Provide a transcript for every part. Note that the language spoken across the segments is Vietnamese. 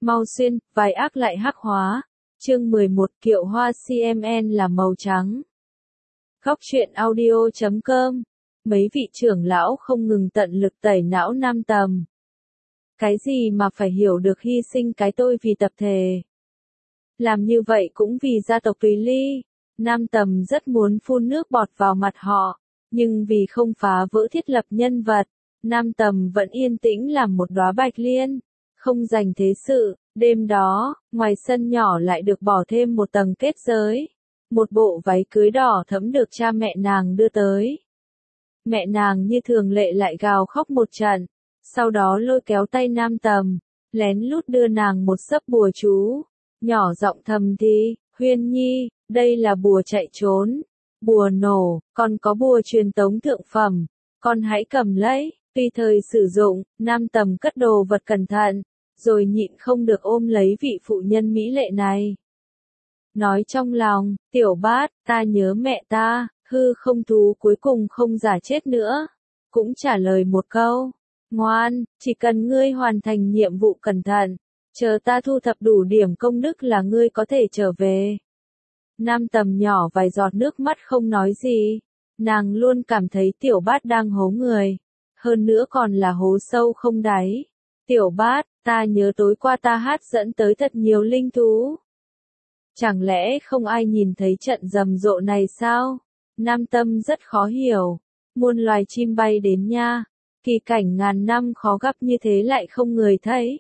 Mau xuyên, vài ác lại hắc hóa. Chương 11 kiệu hoa CMN là màu trắng. Góc truyện audio.com. Mấy vị trưởng lão không ngừng tận lực tẩy não Nam Tầm. Cái gì mà phải hiểu được hy sinh cái tôi vì tập thể. Làm như vậy cũng vì gia tộc Tùy Ly. Nam Tầm rất muốn phun nước bọt vào mặt họ, nhưng vì không phá vỡ thiết lập nhân vật, Nam Tầm vẫn yên tĩnh làm một đóa bạch liên, không giành thế sự. Đêm đó, ngoài sân nhỏ lại được bỏ thêm một tầng kết giới. Một bộ váy cưới đỏ thẫm được cha mẹ nàng đưa tới. Mẹ nàng như thường lệ lại gào khóc một trận, sau đó lôi kéo tay Nam Tầm, lén lút đưa nàng một xấp bùa chú, nhỏ giọng thầm thì, Huyên Nhi, đây là bùa chạy trốn, bùa nổ, còn có bùa truyền tống thượng phẩm, con hãy cầm lấy, tùy thời sử dụng. Nam Tầm cất đồ vật cẩn thận, rồi nhịn không được ôm lấy vị phụ nhân mỹ lệ này. Nói trong lòng, Tiểu Bát, ta nhớ mẹ ta. Hư không thú cuối cùng không giả chết nữa, cũng trả lời một câu, ngoan, chỉ cần ngươi hoàn thành nhiệm vụ cẩn thận, chờ ta thu thập đủ điểm công đức là ngươi có thể trở về. Nam Tầm nhỏ vài giọt nước mắt không nói gì, nàng luôn cảm thấy Tiểu Bát đang hố người, hơn nữa còn là hố sâu không đáy. Tiểu Bát, ta nhớ tối qua ta hát dẫn tới thật nhiều linh thú. Chẳng lẽ không ai nhìn thấy trận rầm rộ này sao? Nam Tâm rất khó hiểu, muôn loài chim bay đến nha, kỳ cảnh ngàn năm khó gặp như thế lại không người thấy.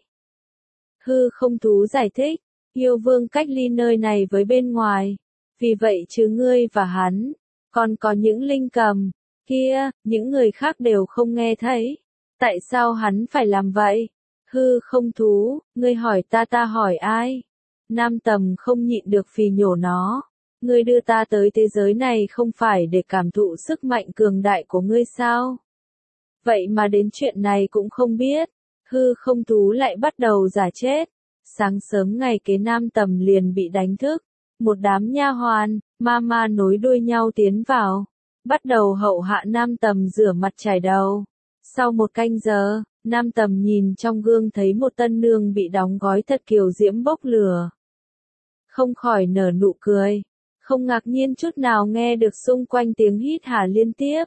Hư không thú giải thích, yêu vương cách ly nơi này với bên ngoài, vì vậy chứ ngươi và hắn, còn có những linh cầm, kia, những người khác đều không nghe thấy, tại sao hắn phải làm vậy? Hư không thú, ngươi hỏi ta hỏi ai? Nam Tầm không nhịn được phì nhổ nó. Ngươi đưa ta tới thế giới này không phải để cảm thụ sức mạnh cường đại của ngươi sao? Vậy mà đến chuyện này cũng không biết. Hư không thú lại bắt đầu giả chết. Sáng sớm ngày kế Nam Tầm liền bị đánh thức. Một đám nha hoàn, ma nối đuôi nhau tiến vào. Bắt đầu hậu hạ Nam Tầm rửa mặt chải đầu. Sau một canh giờ, Nam Tầm nhìn trong gương thấy một tân nương bị đóng gói thật kiều diễm bốc lửa. Không khỏi nở nụ cười. Không ngạc nhiên chút nào nghe được xung quanh tiếng hít hà liên tiếp.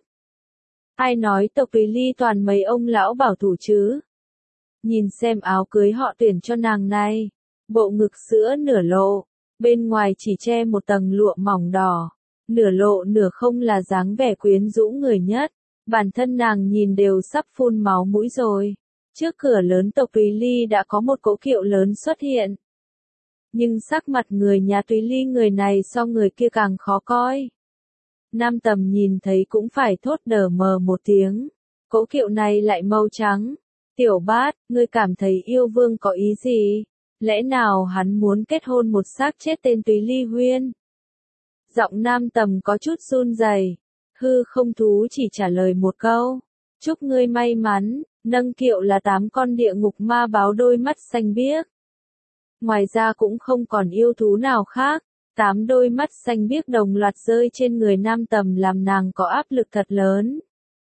Ai nói tộc Tùy Ly toàn mấy ông lão bảo thủ chứ? Nhìn xem áo cưới họ tuyển cho nàng này. Bộ ngực sữa nửa lộ, bên ngoài chỉ che một tầng lụa mỏng đỏ. Nửa lộ nửa không là dáng vẻ quyến rũ người nhất. Bản thân nàng nhìn đều sắp phun máu mũi rồi. Trước cửa lớn tộc Tùy Ly đã có một cỗ kiệu lớn xuất hiện. Nhưng sắc mặt người nhà Tùy Ly người này so người kia càng khó coi. Nam Tầm nhìn thấy cũng phải thốt đờ mờ một tiếng. Cỗ kiệu này lại màu trắng. Tiểu Bát, ngươi cảm thấy yêu vương có ý gì? Lẽ nào hắn muốn kết hôn một xác chết tên Tùy Ly Huyên? Giọng Nam Tầm có chút run rẩy. Hư không thú chỉ trả lời một câu. Chúc ngươi may mắn, nâng kiệu là 8 con địa ngục ma báo đôi mắt xanh biếc. Ngoài ra cũng không còn yêu thú nào khác, 8 đôi mắt xanh biếc đồng loạt rơi trên người Nam Tầm làm nàng có áp lực thật lớn.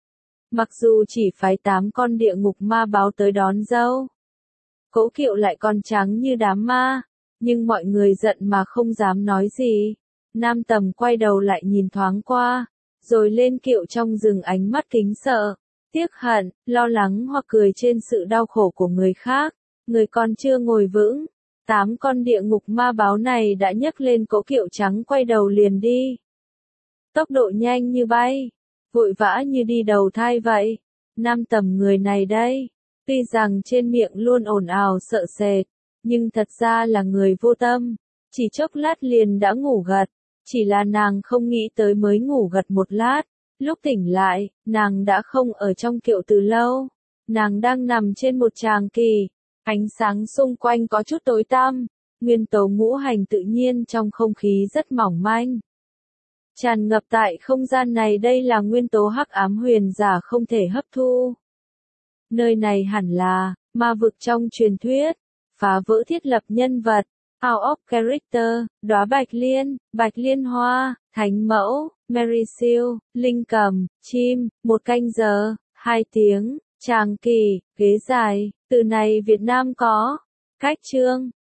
Mặc dù chỉ phái 8 con địa ngục ma báo tới đón dâu, cỗ kiệu lại còn trắng như đám ma, nhưng mọi người giận mà không dám nói gì. Nam Tầm quay đầu lại nhìn thoáng qua, rồi lên kiệu trong rừng ánh mắt kính sợ, tiếc hận, lo lắng hoặc cười trên sự đau khổ của người khác. Người còn chưa ngồi vững. 8 con địa ngục ma báo này đã nhấc lên cỗ kiệu trắng quay đầu liền đi. Tốc độ nhanh như bay, vội vã như đi đầu thai vậy. Nam Tầm người này đây, tuy rằng trên miệng luôn ồn ào sợ sệt, nhưng thật ra là người vô tâm, chỉ chốc lát liền đã ngủ gật, chỉ là nàng không nghĩ tới mới ngủ gật một lát, lúc tỉnh lại, nàng đã không ở trong kiệu từ lâu, nàng đang nằm trên một tràng kỳ. Ánh sáng xung quanh có chút tối tăm, nguyên tố ngũ hành tự nhiên trong không khí rất mỏng manh. Tràn ngập tại không gian này đây là nguyên tố hắc ám huyền giả không thể hấp thu. Nơi này hẳn là ma vực trong truyền thuyết, phá vỡ thiết lập nhân vật, out of character, đóa bạch liên hoa, thánh mẫu, Mary Seal, linh cầm, chim, 1 canh giờ, 2 tiếng. Tràng kỳ, ghế dài, từ này Việt Nam có. Cách chương